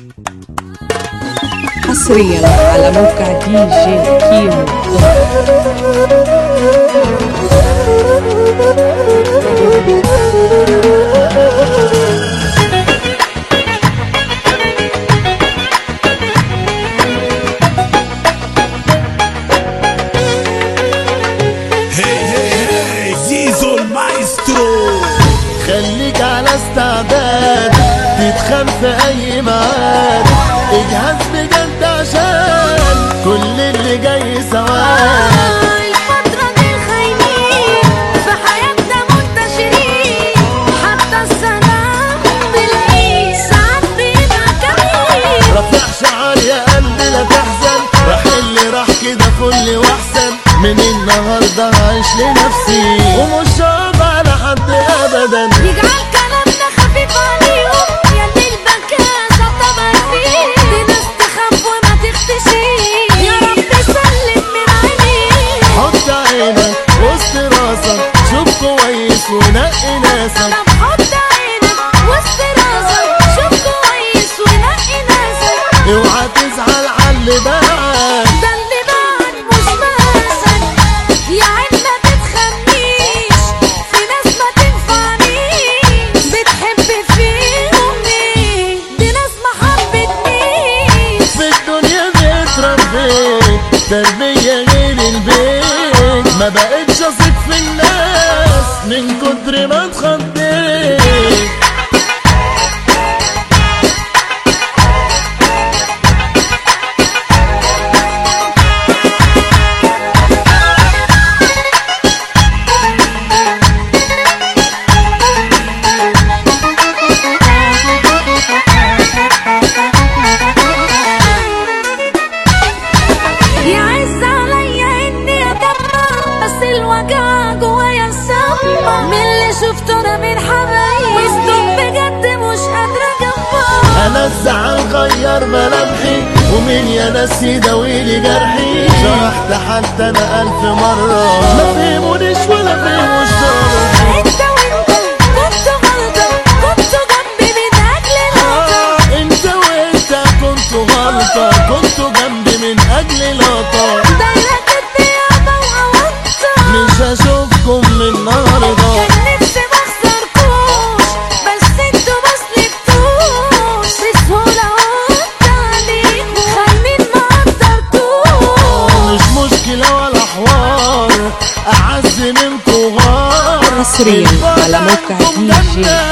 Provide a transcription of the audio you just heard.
حصريا على موقع دي جي كيمو. زيزو المايسترو، خليك على استعداد تتخان في اي ميعاد، اجهز بجد عشان كل اللي جاي سواد. الفترة دي خاينين في حياتنا منتشرين، حتى السلام بالعيد ساعات بيبقى كمين. رفع شعار يا قلبي لا تحزن، راح اللي راح كده فل واحسن، من النهارده هعيش لنفسي ومش هقف على حد ابدا. يجعل كلامنا خفيف عليهم يا اللي البكاء طبعا فيه، دي ناس تخاف وما تختشيش، يا رب سلم من عينيك. حط عينك وسط راسك، شوف كويس ونقي ناسك. طب حط عينك وسط راسك، شوف كويس ونقي ناسك. اوعى تزعل عاللي باعك، ده اللي بعد مش مقاسك، يا عين ما تتخنيش في ناس ما تنفعنيش، بتحب فيهم مين؟ دي ناس ما حبتنيش. في الدنيا بتربيت تربية غير البيت، ما بقتش اثق في الناس من كتر ما اتخضيت. يعز عليا اني ادمر، بس الوجع جوايا مسمر من اللي شفته انا من حبايبي، وسطهم بجد مش قادره اجمع. انا الزعل غير ملامحي، ومين يا ناس يداويلي جرحي؟ شرحت حتى انا 1000 مرة، ما فهمونيش ولا فهموا الشر. انت وانت كنتوا غلطة، كنتوا جنبي من اجل لقطة. انت وانت كنتوا غلطة، كنتوا جنبي من اجل لقطة. دايرة الديابة وأونطة، مش هشوفكم من النهارده. كان نفسي مخسركوش، بس انتوا مسلكتوش بسهولة. قلت عليكوا خاينين ما قدرتوش. مش مشكلة ولا حوار، أعز منكوا غار. حصريا على موقع دي جي